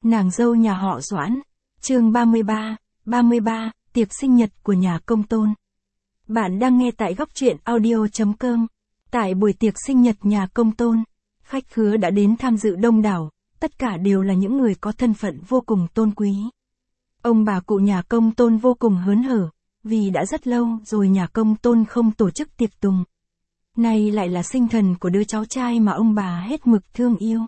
Nàng dâu nhà họ Doãn. Chương 33, tiệc sinh nhật của nhà công tôn. Bạn đang nghe tại góc truyện audio.com. Tại buổi tiệc sinh nhật nhà công tôn, khách khứa đã đến tham dự đông đảo, tất cả đều là những người có thân phận vô cùng tôn quý. Ông bà cụ nhà công tôn vô cùng hớn hở, vì đã rất lâu rồi nhà công tôn không tổ chức tiệc tùng. Nay lại là sinh thần của đứa cháu trai mà ông bà hết mực thương yêu.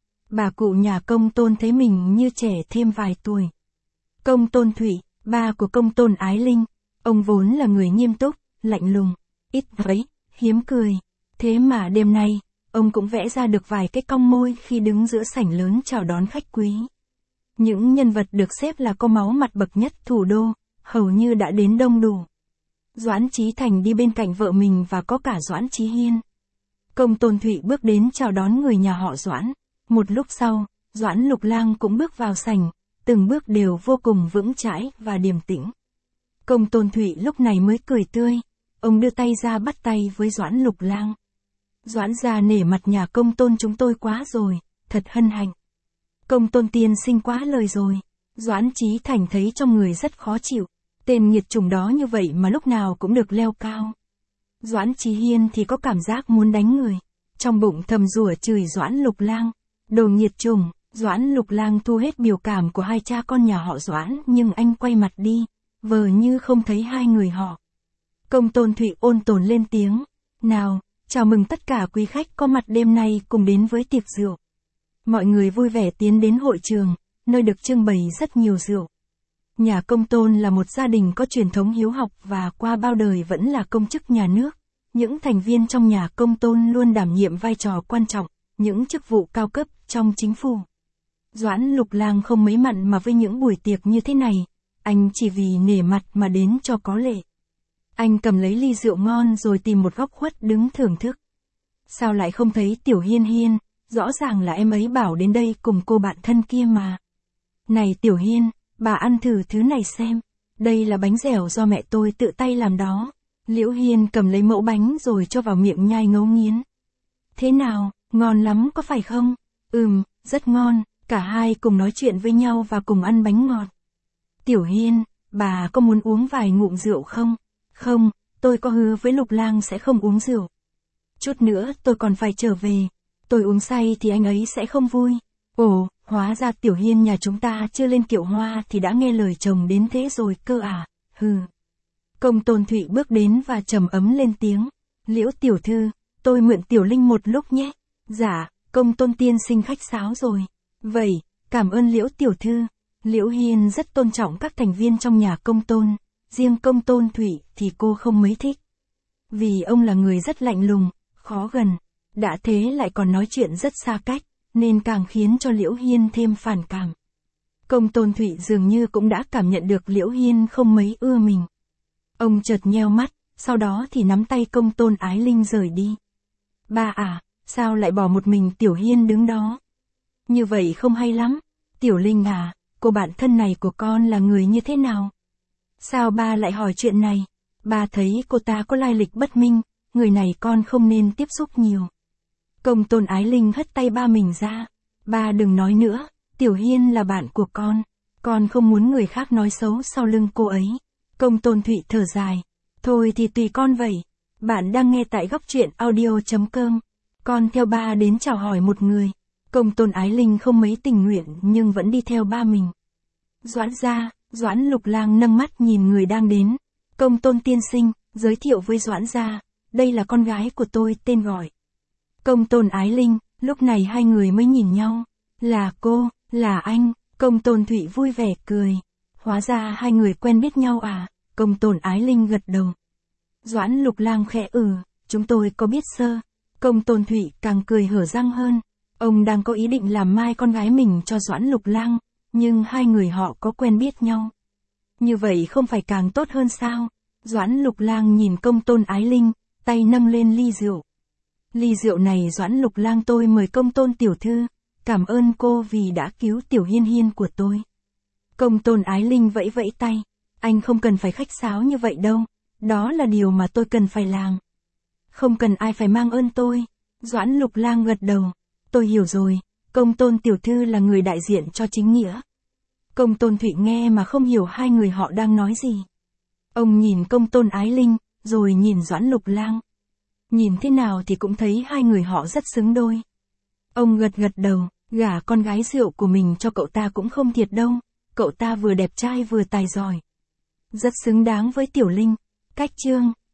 Bà cụ nhà công tôn thấy mình như trẻ thêm vài tuổi. Công tôn Thụy, ba của công tôn Ái Linh, ông vốn là người nghiêm túc, lạnh lùng, ít vẫy, hiếm cười. Thế mà đêm nay, ông cũng vẽ ra được vài cái cong môi khi đứng giữa sảnh lớn chào đón khách quý. Những nhân vật được xếp là có máu mặt bậc nhất thủ đô, hầu như đã đến đông đủ. Doãn Chí Thành đi bên cạnh vợ mình và có cả Doãn Chí Hiên. Công tôn Thụy bước đến chào đón người nhà họ Doãn. Một lúc sau, Doãn Lục Lang cũng bước vào sảnh, từng bước đều vô cùng vững chãi và điềm tĩnh. Công tôn Thụy lúc này mới cười tươi, ông đưa tay ra bắt tay với Doãn Lục Lang. Doãn gia nể mặt nhà công tôn chúng tôi quá rồi, thật hân hạnh. Công tôn tiên sinh quá lời rồi. Doãn Chí Thành thấy trong người rất khó chịu, tên nghiệt chủng đó như vậy mà lúc nào cũng được leo cao. Doãn Chí Hiên thì có cảm giác muốn đánh người, trong bụng thầm rủa chửi Doãn Lục Lang. Đồ nghiệt chủng. Doãn Lục Lang thu hết biểu cảm của hai cha con nhà họ Doãn nhưng anh quay mặt đi, vờ như không thấy hai người họ. Công tôn Thụy ôn tồn lên tiếng, nào, chào mừng tất cả quý khách có mặt đêm nay cùng đến với tiệc rượu. Mọi người vui vẻ tiến đến hội trường, nơi được trưng bày rất nhiều rượu. Nhà công tôn là một gia đình có truyền thống hiếu học và qua bao đời vẫn là công chức nhà nước. Những thành viên trong nhà công tôn luôn đảm nhiệm vai trò quan trọng, những chức vụ cao cấp trong chính phủ. Doãn Lục Lang không mấy mặn mà với những buổi tiệc như thế này, anh chỉ vì nể mặt mà đến cho có lệ. Anh cầm lấy ly rượu ngon rồi tìm một góc khuất đứng thưởng thức. Sao lại không thấy Tiểu Hiên Hiên, rõ ràng là em ấy bảo đến đây cùng cô bạn thân kia mà. Này Tiểu Hiên, bà ăn thử thứ này xem, đây là bánh dẻo do mẹ tôi tự tay làm đó. Liễu Hiên cầm lấy mẫu bánh rồi cho vào miệng nhai ngấu nghiến. Thế nào, ngon lắm có phải không? Rất ngon. Cả hai cùng nói chuyện với nhau và cùng ăn bánh ngọt. Tiểu Hiên, bà có muốn uống vài ngụm rượu không? Không, tôi có hứa với Lục Lang sẽ không uống rượu. Chút nữa tôi còn phải trở về. Tôi uống say thì anh ấy sẽ không vui. Ồ, hóa ra Tiểu Hiên nhà chúng ta chưa lên kiệu hoa thì đã nghe lời chồng đến thế rồi cơ à? Hừ. Công tôn Thụy bước đến và trầm ấm lên tiếng. Liễu tiểu thư, tôi mượn Tiểu Linh một lúc nhé. Dạ, công tôn tiên sinh khách sáo rồi. Vậy, cảm ơn Liễu tiểu thư. Liễu Hiên rất tôn trọng các thành viên trong nhà công tôn, riêng công tôn Thụy thì cô không mấy thích. Vì ông là người rất lạnh lùng, khó gần, đã thế lại còn nói chuyện rất xa cách, nên càng khiến cho Liễu Hiên thêm phản cảm. Công tôn Thụy dường như cũng đã cảm nhận được Liễu Hiên không mấy ưa mình. Ông chợt nheo mắt, sau đó thì nắm tay công tôn Ái Linh rời đi. Ba à, sao lại bỏ một mình Tiểu Hiên đứng đó? Như vậy không hay lắm. Tiểu Linh à, cô bạn thân này của con là người như thế nào? Sao ba lại hỏi chuyện này? Ba thấy cô ta có lai lịch bất minh, người này con không nên tiếp xúc nhiều. Công tôn Ái Linh hất tay ba mình ra. Ba đừng nói nữa, Tiểu Hiên là bạn của con không muốn người khác nói xấu sau lưng cô ấy. Công tôn Thụy thở dài. Thôi thì tùy con vậy. Bạn đang nghe tại góc truyện audio.com. Con theo ba đến chào hỏi một người. Công tôn Ái Linh không mấy tình nguyện nhưng vẫn đi theo ba mình. Doãn gia, Doãn Lục Lang nâng mắt nhìn người đang đến. Công tôn tiên sinh, giới thiệu với Doãn gia, đây là con gái của tôi tên gọi. Công tôn Ái Linh, lúc này hai người mới nhìn nhau. Là cô, là anh, công tôn Thụy vui vẻ cười. Hóa ra hai người quen biết nhau à, công tôn Ái Linh gật đầu. Doãn Lục Lang khẽ chúng tôi có biết sơ. Công tôn Thụy càng cười hở răng hơn. Ông đang có ý định làm mai con gái mình cho Doãn Lục Lang, nhưng hai người họ có quen biết nhau. Như vậy không phải càng tốt hơn sao? Doãn Lục Lang nhìn công tôn Ái Linh, tay nâng lên ly rượu. Ly rượu này Doãn Lục Lang tôi mời công tôn tiểu thư, cảm ơn cô vì đã cứu Tiểu Hiên Hiên của tôi. Công tôn Ái Linh vẫy vẫy tay, anh không cần phải khách sáo như vậy đâu, đó là điều mà tôi cần phải làm. Không cần ai phải mang ơn tôi. Doãn Lục Lang gật đầu. Tôi hiểu rồi, Công Tôn tiểu thư là người đại diện cho chính nghĩa. Công Tôn Thụy nghe mà không hiểu hai người họ đang nói gì. Ông nhìn Công Tôn Ái Linh, rồi nhìn Doãn Lục Lang. Nhìn thế nào thì cũng thấy hai người họ rất xứng đôi. Ông gật gật đầu, gả con gái rượu của mình cho cậu ta cũng không thiệt đâu. Cậu ta vừa đẹp trai vừa tài giỏi. Rất xứng đáng với Tiểu Linh. Cách chương